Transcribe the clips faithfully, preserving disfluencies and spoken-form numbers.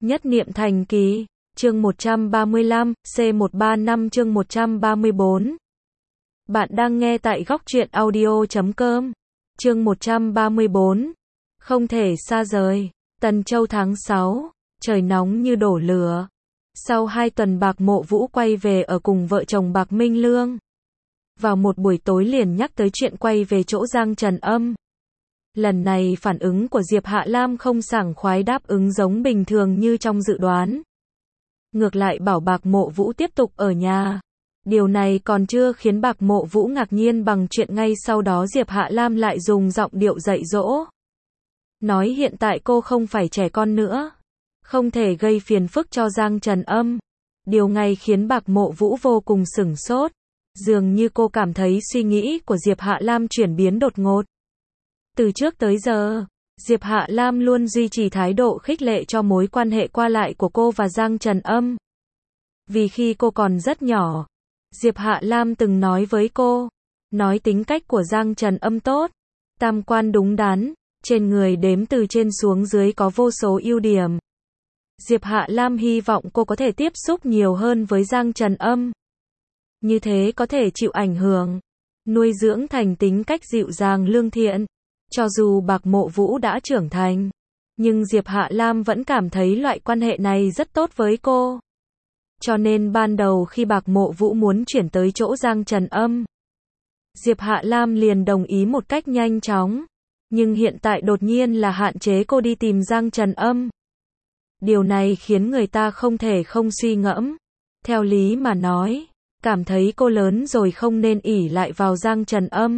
Nhất niệm thành kỳ, chương một trăm ba mươi lăm, C một ba năm chương một trăm ba mươi bốn. Bạn đang nghe tại góc truyện audio chấm com. Chương một trăm ba mươi bốn. Không thể xa rời. Tân Châu tháng sáu, trời nóng như đổ lửa. Sau hai tuần Bạc Mộ Vũ quay về ở cùng vợ chồng Bạc Minh Lương. Vào một buổi tối liền nhắc tới chuyện quay về chỗ Giang Trần Âm. Lần này phản ứng của Diệp Hạ Lam không sảng khoái đáp ứng giống bình thường như trong dự đoán. Ngược lại bảo Bạc Mộ Vũ tiếp tục ở nhà. Điều này còn chưa khiến Bạc Mộ Vũ ngạc nhiên bằng chuyện ngay sau đó Diệp Hạ Lam lại dùng giọng điệu dạy dỗ. Nói hiện tại cô không phải trẻ con nữa. Không thể gây phiền phức cho Giang Trần Âm. Điều này khiến Bạc Mộ Vũ vô cùng sửng sốt. Dường như cô cảm thấy suy nghĩ của Diệp Hạ Lam chuyển biến đột ngột. Từ trước tới giờ, Diệp Hạ Lam luôn duy trì thái độ khích lệ cho mối quan hệ qua lại của cô và Giang Trần Âm. Vì khi cô còn rất nhỏ, Diệp Hạ Lam từng nói với cô, nói tính cách của Giang Trần Âm tốt, tam quan đúng đắn, trên người đếm từ trên xuống dưới có vô số ưu điểm. Diệp Hạ Lam hy vọng cô có thể tiếp xúc nhiều hơn với Giang Trần Âm. Như thế có thể chịu ảnh hưởng, nuôi dưỡng thành tính cách dịu dàng lương thiện. Cho dù Bạc Mộ Vũ đã trưởng thành, nhưng Diệp Hạ Lam vẫn cảm thấy loại quan hệ này rất tốt với cô. Cho nên ban đầu khi Bạc Mộ Vũ muốn chuyển tới chỗ Giang Trần Âm, Diệp Hạ Lam liền đồng ý một cách nhanh chóng. Nhưng hiện tại đột nhiên là hạn chế cô đi tìm Giang Trần Âm. Điều này khiến người ta không thể không suy ngẫm. Theo lý mà nói, cảm thấy cô lớn rồi không nên ỷ lại vào Giang Trần Âm.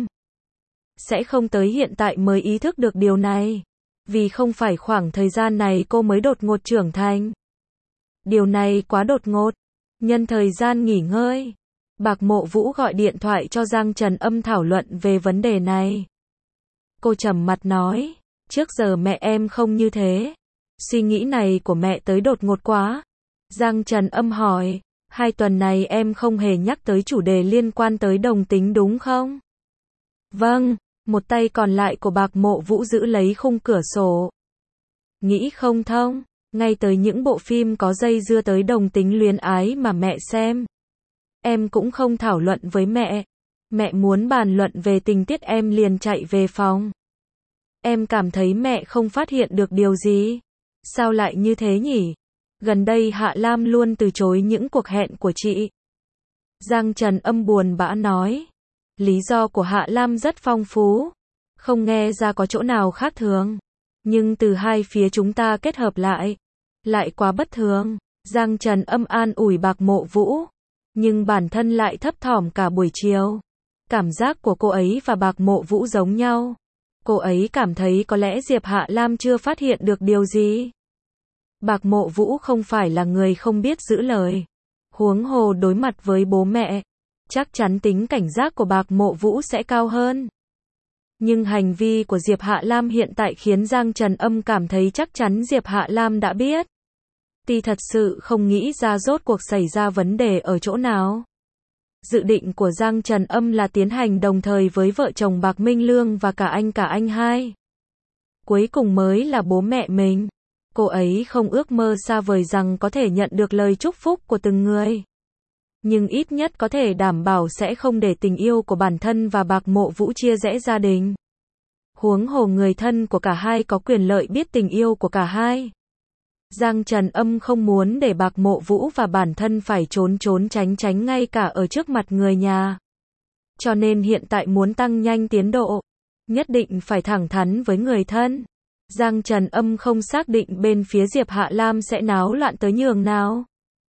Sẽ không tới hiện tại mới ý thức được điều này. Vì không phải khoảng thời gian này cô mới đột ngột trưởng thành. Điều này quá đột ngột. Nhân thời gian nghỉ ngơi, Bạc Mộ Vũ gọi điện thoại cho Giang Trần Âm thảo luận về vấn đề này. Cô trầm mặt nói, trước giờ mẹ em không như thế. Suy nghĩ này của mẹ tới đột ngột quá. Giang Trần Âm hỏi, hai tuần này em không hề nhắc tới chủ đề liên quan tới đồng tính đúng không? Vâng. Một tay còn lại của Bạc Mộ Vũ giữ lấy khung cửa sổ. Nghĩ không thông, ngay tới những bộ phim có dây dưa tới đồng tính luyến ái mà mẹ xem. Em cũng không thảo luận với mẹ. Mẹ muốn bàn luận về tình tiết em liền chạy về phòng. Em cảm thấy mẹ không phát hiện được điều gì. Sao lại như thế nhỉ? Gần đây Hạ Lam luôn từ chối những cuộc hẹn của chị. Giang Trần Âm buồn bã nói. Lý do của Hạ Lam rất phong phú, không nghe ra có chỗ nào khác thường. Nhưng từ hai phía chúng ta kết hợp lại, lại quá bất thường. Giang Trần Âm an ủi Bạc Mộ Vũ, nhưng bản thân lại thấp thỏm cả buổi chiều. Cảm giác của cô ấy và Bạc Mộ Vũ giống nhau. Cô ấy cảm thấy có lẽ Diệp Hạ Lam chưa phát hiện được điều gì. Bạc Mộ Vũ không phải là người không biết giữ lời. Huống hồ đối mặt với bố mẹ, chắc chắn tính cảnh giác của Bạc Mộ Vũ sẽ cao hơn. Nhưng hành vi của Diệp Hạ Lam hiện tại khiến Giang Trần Âm cảm thấy chắc chắn Diệp Hạ Lam đã biết. Thì thật sự không nghĩ ra rốt cuộc xảy ra vấn đề ở chỗ nào. Dự định của Giang Trần Âm là tiến hành đồng thời với vợ chồng Bạc Minh Lương và cả anh cả anh hai. Cuối cùng mới là bố mẹ mình. Cô ấy không ước mơ xa vời rằng có thể nhận được lời chúc phúc của từng người. Nhưng ít nhất có thể đảm bảo sẽ không để tình yêu của bản thân và Bạc Mộ Vũ chia rẽ gia đình. Huống hồ người thân của cả hai có quyền lợi biết tình yêu của cả hai. Giang Trần Âm không muốn để Bạc Mộ Vũ và bản thân phải trốn trốn tránh tránh ngay cả ở trước mặt người nhà. Cho nên hiện tại muốn tăng nhanh tiến độ, nhất định phải thẳng thắn với người thân. Giang Trần Âm không xác định bên phía Diệp Hạ Lam sẽ náo loạn tới nhường nào.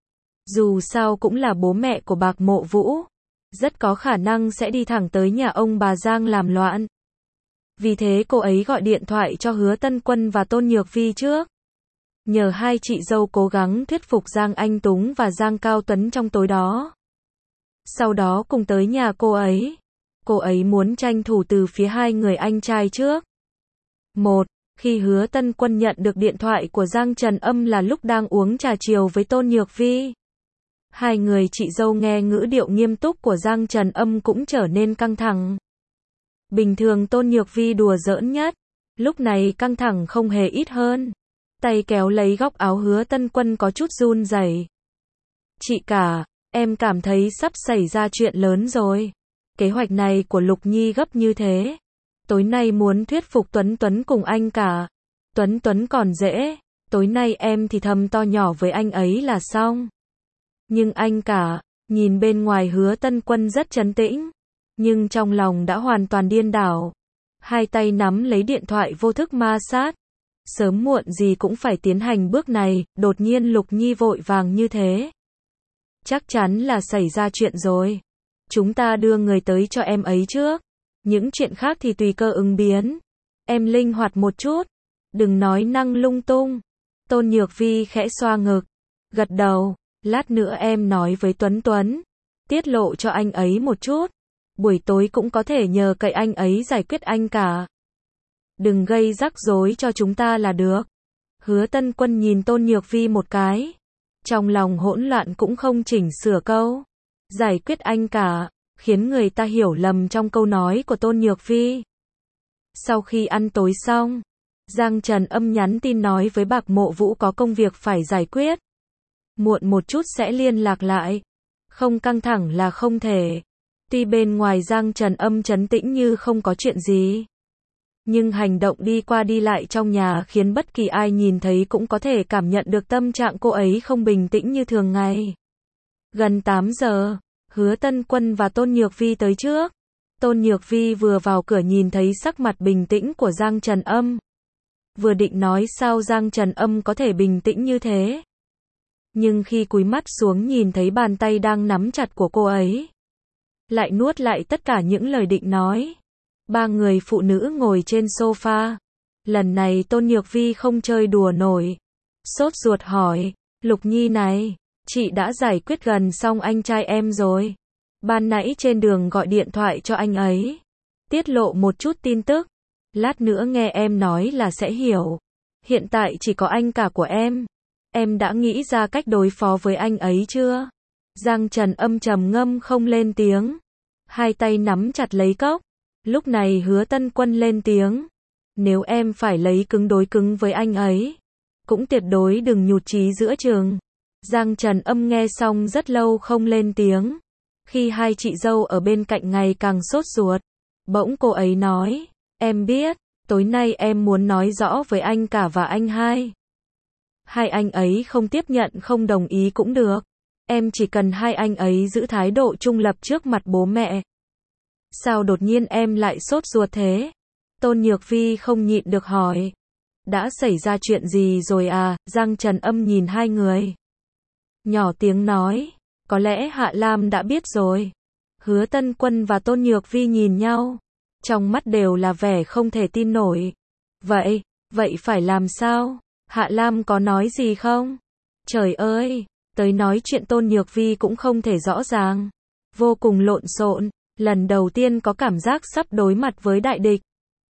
Dù sao cũng là bố mẹ của Bạc Mộ Vũ, rất có khả năng sẽ đi thẳng tới nhà ông bà Giang làm loạn. Vì thế cô ấy gọi điện thoại cho Hứa Tân Quân và Tôn Nhược Vi trước. Nhờ hai chị dâu cố gắng thuyết phục Giang Anh Túng và Giang Cao Tuấn trong tối đó. Sau đó cùng tới nhà cô ấy. Cô ấy muốn tranh thủ từ phía hai người anh trai trước. Một, khi Hứa Tân Quân nhận được điện thoại của Giang Trần Âm là lúc đang uống trà chiều với Tôn Nhược Vi. Hai người chị dâu nghe ngữ điệu nghiêm túc của Giang Trần Âm cũng trở nên căng thẳng. Bình thường Tôn Nhược Vi đùa giỡn nhất, lúc này căng thẳng không hề ít hơn. Tay kéo lấy góc áo Hứa Tân Quân có chút run rẩy. Chị cả, em cảm thấy sắp xảy ra chuyện lớn rồi. Kế hoạch này của Lục Nhi gấp như thế. Tối nay muốn thuyết phục Tuấn Tuấn cùng anh cả. Tuấn Tuấn còn dễ, tối nay em thì thầm to nhỏ với anh ấy là xong. Nhưng anh cả, nhìn bên ngoài Hứa Tân Quân rất trấn tĩnh, nhưng trong lòng đã hoàn toàn điên đảo. Hai tay nắm lấy điện thoại vô thức ma sát. Sớm muộn gì cũng phải tiến hành bước này, đột nhiên Lục Nhi vội vàng như thế. Chắc chắn là xảy ra chuyện rồi. Chúng ta đưa người tới cho em ấy trước. Những chuyện khác thì tùy cơ ứng biến. Em linh hoạt một chút. Đừng nói năng lung tung. Tôn Nhược Vi khẽ xoa ngực. Gật đầu. Lát nữa em nói với Tuấn Tuấn. Tiết lộ cho anh ấy một chút. Buổi tối cũng có thể nhờ cậy anh ấy giải quyết anh cả. Đừng gây rắc rối cho chúng ta là được. Hứa Tân Quân nhìn Tôn Nhược Vi một cái. Trong lòng hỗn loạn cũng không chỉnh sửa câu. Giải quyết anh cả, khiến người ta hiểu lầm trong câu nói của Tôn Nhược Vi. Sau khi ăn tối xong, Giang Trần Âm nhắn tin nói với Bạc Mộ Vũ có công việc phải giải quyết. Muộn một chút sẽ liên lạc lại. Không căng thẳng là không thể. Tuy bên ngoài Giang Trần Âm trấn tĩnh như không có chuyện gì. Nhưng hành động đi qua đi lại trong nhà khiến bất kỳ ai nhìn thấy cũng có thể cảm nhận được tâm trạng cô ấy không bình tĩnh như thường ngày. Gần tám giờ, Hứa Tân Quân và Tôn Nhược Vi tới trước. Tôn Nhược Vi vừa vào cửa nhìn thấy sắc mặt bình tĩnh của Giang Trần Âm. Vừa định nói sao Giang Trần Âm có thể bình tĩnh như thế. Nhưng khi cúi mắt xuống nhìn thấy bàn tay đang nắm chặt của cô ấy. Lại nuốt lại tất cả những lời định nói. Ba người phụ nữ ngồi trên sofa. Lần này Tôn Nhược Vi không chơi đùa nổi. Sốt ruột hỏi, Lục Nhi này, chị đã giải quyết gần xong anh trai em rồi. Ban nãy trên đường gọi điện thoại cho anh ấy. Tiết lộ một chút tin tức. Lát nữa nghe em nói là sẽ hiểu. Hiện tại chỉ có anh cả của em. Em đã nghĩ ra cách đối phó với anh ấy chưa? Giang Trần Âm trầm ngâm không lên tiếng. Hai tay nắm chặt lấy cốc. Lúc này Hứa Tân Quân lên tiếng. Nếu em phải lấy cứng đối cứng với anh ấy, cũng tuyệt đối đừng nhụt chí giữa chừng. Giang Trần Âm nghe xong rất lâu không lên tiếng. Khi hai chị dâu ở bên cạnh ngày càng sốt ruột, bỗng cô ấy nói, em biết, tối nay em muốn nói rõ với anh cả và anh hai. Hai anh ấy không tiếp nhận không đồng ý cũng được. Em chỉ cần hai anh ấy giữ thái độ trung lập trước mặt bố mẹ. Sao đột nhiên em lại sốt ruột thế? Tôn Nhược Vi không nhịn được hỏi. Đã xảy ra chuyện gì rồi à? Giang Trần Âm nhìn hai người. Nhỏ tiếng nói. Có lẽ Hạ Lam đã biết rồi. Hứa Tân Quân và Tôn Nhược Vi nhìn nhau. Trong mắt đều là vẻ không thể tin nổi. Vậy, vậy phải làm sao? Hạ Lam có nói gì không? Trời ơi, tới nói chuyện Tôn Nhược Vi cũng không thể rõ ràng. Vô cùng lộn xộn. Lần đầu tiên có cảm giác sắp đối mặt với đại địch.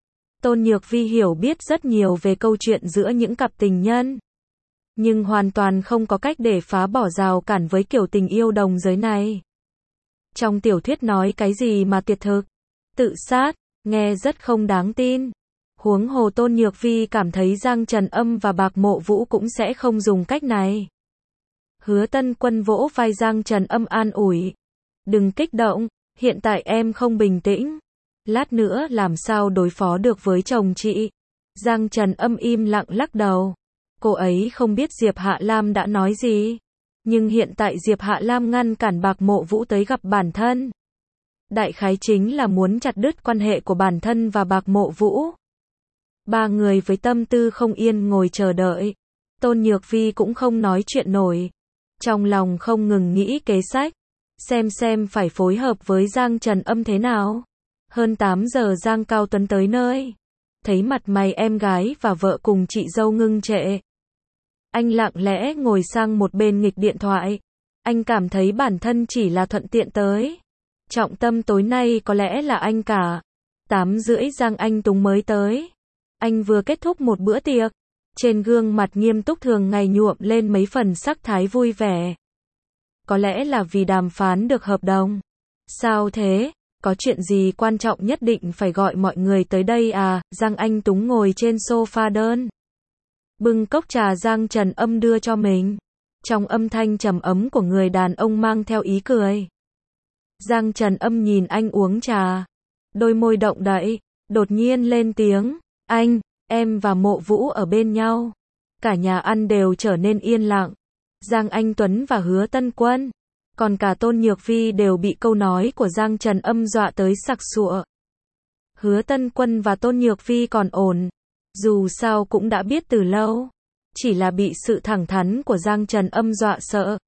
Tôn Nhược Vi hiểu biết rất nhiều về câu chuyện giữa những cặp tình nhân. Nhưng hoàn toàn không có cách để phá bỏ rào cản với kiểu tình yêu đồng giới này. Trong tiểu thuyết nói cái gì mà tuyệt thực, tự sát, nghe rất không đáng tin. Huống hồ Tôn Nhược Vi cảm thấy Giang Trần Âm và Bạc Mộ Vũ cũng sẽ không dùng cách này. Hứa Tân Quân vỗ vai Giang Trần Âm an ủi. Đừng kích động. Hiện tại em không bình tĩnh. Lát nữa làm sao đối phó được với chồng chị? Giang Trần Âm im lặng lắc đầu. Cô ấy không biết Diệp Hạ Lam đã nói gì. Nhưng hiện tại Diệp Hạ Lam ngăn cản Bạc Mộ Vũ tới gặp bản thân. Đại khái chính là muốn chặt đứt quan hệ của bản thân và Bạc Mộ Vũ. Ba người với tâm tư không yên ngồi chờ đợi. Tôn Nhược Vi cũng không nói chuyện nổi. Trong lòng không ngừng nghĩ kế sách. Xem xem phải phối hợp với Giang Trần Âm thế nào. Hơn tám giờ Giang Cao Tuấn tới nơi. Thấy mặt mày em gái và vợ cùng chị dâu ngưng trệ. Anh lặng lẽ ngồi sang một bên nghịch điện thoại. Anh cảm thấy bản thân chỉ là thuận tiện tới. Trọng tâm tối nay có lẽ là anh cả. Tám rưỡi Giang Anh Túng mới tới. Anh vừa kết thúc một bữa tiệc. Trên gương mặt nghiêm túc thường ngày nhuộm lên mấy phần sắc thái vui vẻ. Có lẽ là vì đàm phán được hợp đồng. Sao thế? Có chuyện gì quan trọng nhất định phải gọi mọi người tới đây à? Giang Anh Túng ngồi trên sofa đơn. Bưng cốc trà Giang Trần Âm đưa cho mình. Trong âm thanh trầm ấm của người đàn ông mang theo ý cười. Giang Trần Âm nhìn anh uống trà. Đôi môi động đậy, đột nhiên lên tiếng. Anh, em và Mộ Vũ ở bên nhau. Cả nhà ăn đều trở nên yên lặng. Giang Anh Tuấn và Hứa Tân Quân, còn cả Tôn Nhược Vi đều bị câu nói của Giang Trần Âm dọa tới sặc sụa. Hứa Tân Quân và Tôn Nhược Vi còn ổn. Dù sao cũng đã biết từ lâu. Chỉ là bị sự thẳng thắn của Giang Trần Âm dọa sợ.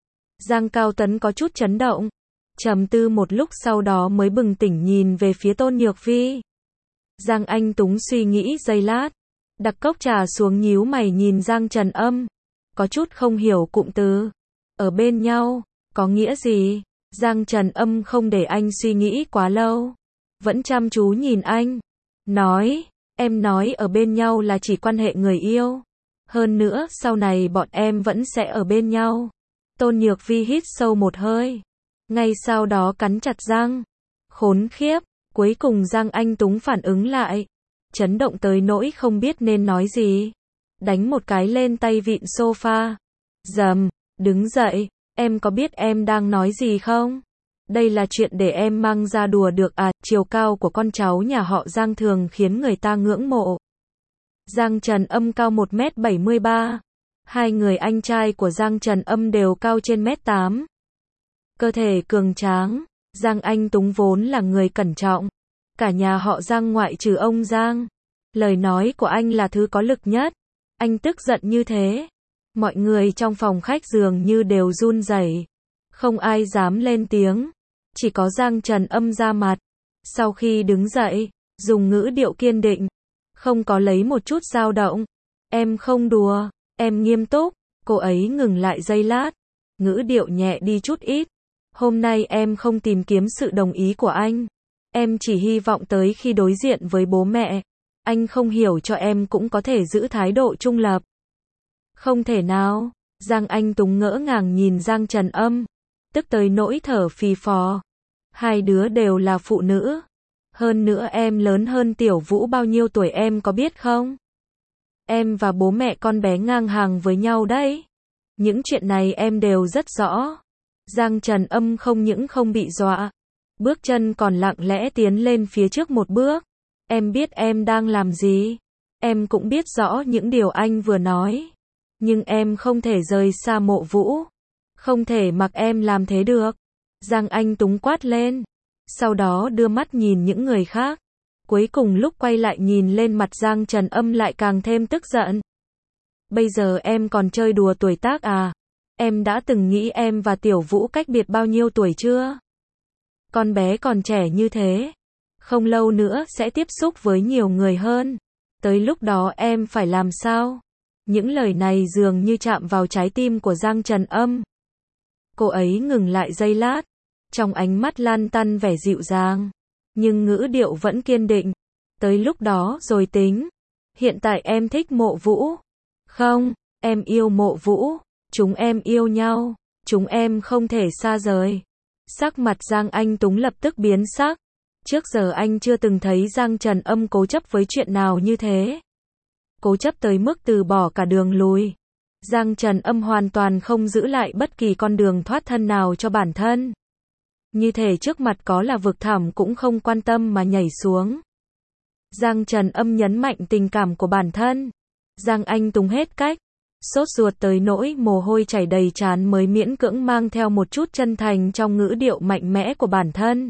Giang Cao Tấn có chút chấn động. Trầm tư một lúc sau đó mới bừng tỉnh nhìn về phía Tôn Nhược Vi. Giang Anh Túng suy nghĩ giây lát. Đặt cốc trà xuống nhíu mày nhìn Giang Trần Âm. Có chút không hiểu cụm từ. Ở bên nhau, có nghĩa gì? Giang Trần Âm không để anh suy nghĩ quá lâu. Vẫn chăm chú nhìn anh. Nói, em nói ở bên nhau là chỉ quan hệ người yêu. Hơn nữa, sau này bọn em vẫn sẽ ở bên nhau. Tôn Nhược Vi hít sâu một hơi. Ngay sau đó cắn chặt răng. Khốn khiếp, cuối cùng Giang Anh Túng phản ứng lại. Chấn động tới nỗi không biết nên nói gì. Đánh một cái lên tay vịn sofa. Dầm, đứng dậy, em có biết em đang nói gì không? Đây là chuyện để em mang ra đùa được à? Chiều cao của con cháu nhà họ Giang thường khiến người ta ngưỡng mộ. Giang Trần Âm cao một mét bảy mươi ba. Hai người anh trai của Giang Trần Âm đều cao trên mét tám. Cơ thể cường tráng. Giang Anh Túng vốn là người cẩn trọng. Cả nhà họ Giang ngoại trừ ông Giang. Lời nói của anh là thứ có lực nhất. Anh tức giận như thế. Mọi người trong phòng khách dường như đều run rẩy. Không ai dám lên tiếng. Chỉ có Giang Trần Âm ra mặt. Sau khi đứng dậy, dùng ngữ điệu kiên định. Không có lấy một chút dao động. Em không đùa, em nghiêm túc. Cô ấy ngừng lại giây lát. Ngữ điệu nhẹ đi chút ít. Hôm nay em không tìm kiếm sự đồng ý của anh. Em chỉ hy vọng tới khi đối diện với bố mẹ, anh không hiểu cho em cũng có thể giữ thái độ trung lập. Không thể nào. Giang Anh Túng ngỡ ngàng nhìn Giang Trần Âm. Tức tới nỗi thở phì phò. Hai đứa đều là phụ nữ. Hơn nữa em lớn hơn Tiểu Vũ bao nhiêu tuổi em có biết không? Em và bố mẹ con bé ngang hàng với nhau đấy. Những chuyện này em đều rất rõ. Giang Trần Âm không những không bị dọa. Bước chân còn lặng lẽ tiến lên phía trước một bước. Em biết em đang làm gì. Em cũng biết rõ những điều anh vừa nói. Nhưng em không thể rời xa Mộ Vũ. Không thể mặc em làm thế được. Giang Anh Túng quát lên. Sau đó đưa mắt nhìn những người khác. Cuối cùng lúc quay lại nhìn lên mặt Giang Trần Âm lại càng thêm tức giận. Bây giờ em còn chơi đùa tuổi tác à? Em đã từng nghĩ em và Tiểu Vũ cách biệt bao nhiêu tuổi chưa? Con bé còn trẻ như thế. Không lâu nữa sẽ tiếp xúc với nhiều người hơn. Tới lúc đó em phải làm sao? Những lời này dường như chạm vào trái tim của Giang Trần Âm. Cô ấy ngừng lại giây lát. Trong ánh mắt lan tăn vẻ dịu dàng. Nhưng ngữ điệu vẫn kiên định. Tới lúc đó rồi tính. Hiện tại em thích Mộ Vũ. Không, em yêu Mộ Vũ. Chúng em yêu nhau. Chúng em không thể xa rời. Sắc mặt Giang Anh Túng lập tức biến sắc. Trước giờ anh chưa từng thấy Giang Trần Âm cố chấp với chuyện nào như thế. Cố chấp tới mức từ bỏ cả đường lùi. Giang Trần Âm hoàn toàn không giữ lại bất kỳ con đường thoát thân nào cho bản thân. Như thể trước mặt có là vực thẳm cũng không quan tâm mà nhảy xuống. Giang Trần Âm nhấn mạnh tình cảm của bản thân. Giang Anh Túng hết cách. Sốt ruột tới nỗi mồ hôi chảy đầy trán mới miễn cưỡng mang theo một chút chân thành trong ngữ điệu mạnh mẽ của bản thân.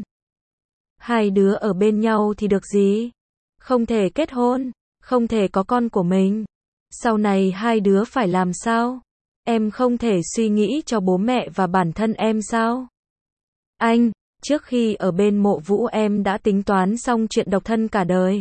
Hai đứa ở bên nhau thì được gì? Không thể kết hôn, không thể có con của mình. Sau này hai đứa phải làm sao? Em không thể suy nghĩ cho bố mẹ và bản thân em sao? Anh, trước khi ở bên Mộ Vũ em đã tính toán xong chuyện độc thân cả đời.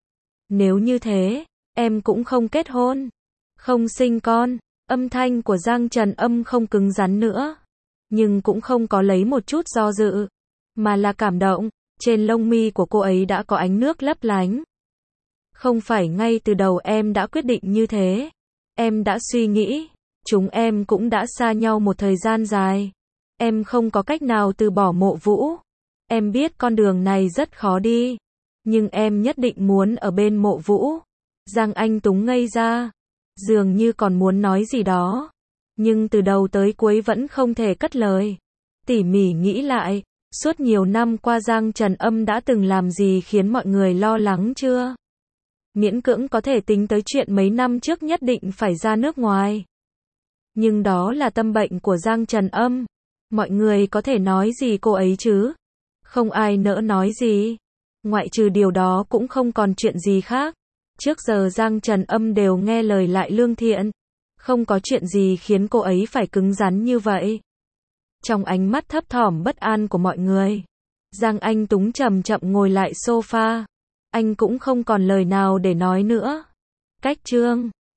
Nếu như thế, em cũng không kết hôn, không sinh con. Âm thanh của Giang Trần Âm không cứng rắn nữa, nhưng cũng không có lấy một chút do dự, mà là cảm động. Trên lông mi của cô ấy đã có ánh nước lấp lánh. Không phải ngay từ đầu em đã quyết định như thế. Em đã suy nghĩ. Chúng em cũng đã xa nhau một thời gian dài. Em không có cách nào từ bỏ Mộ Vũ. Em biết con đường này rất khó đi. Nhưng em nhất định muốn ở bên Mộ Vũ. Giang Anh Túng ngây ra. dường như còn muốn nói gì đó, nhưng từ đầu tới cuối vẫn không thể cất lời. Tỉ mỉ nghĩ lại, suốt nhiều năm qua Giang Trần Âm đã từng làm gì khiến mọi người lo lắng chưa? Miễn cưỡng có thể tính tới chuyện mấy năm trước nhất định phải ra nước ngoài. Nhưng đó là tâm bệnh của Giang Trần Âm. Mọi người có thể nói gì cô ấy chứ? Không ai nỡ nói gì. Ngoại trừ điều đó cũng không còn chuyện gì khác. Trước giờ Giang Trần Âm đều nghe lời lại lương thiện. Không có chuyện gì khiến cô ấy phải cứng rắn như vậy. Trong ánh mắt thấp thỏm bất an của mọi người, Giang Anh Túng chậm chậm ngồi lại sofa. Anh cũng không còn lời nào để nói nữa. Cách chương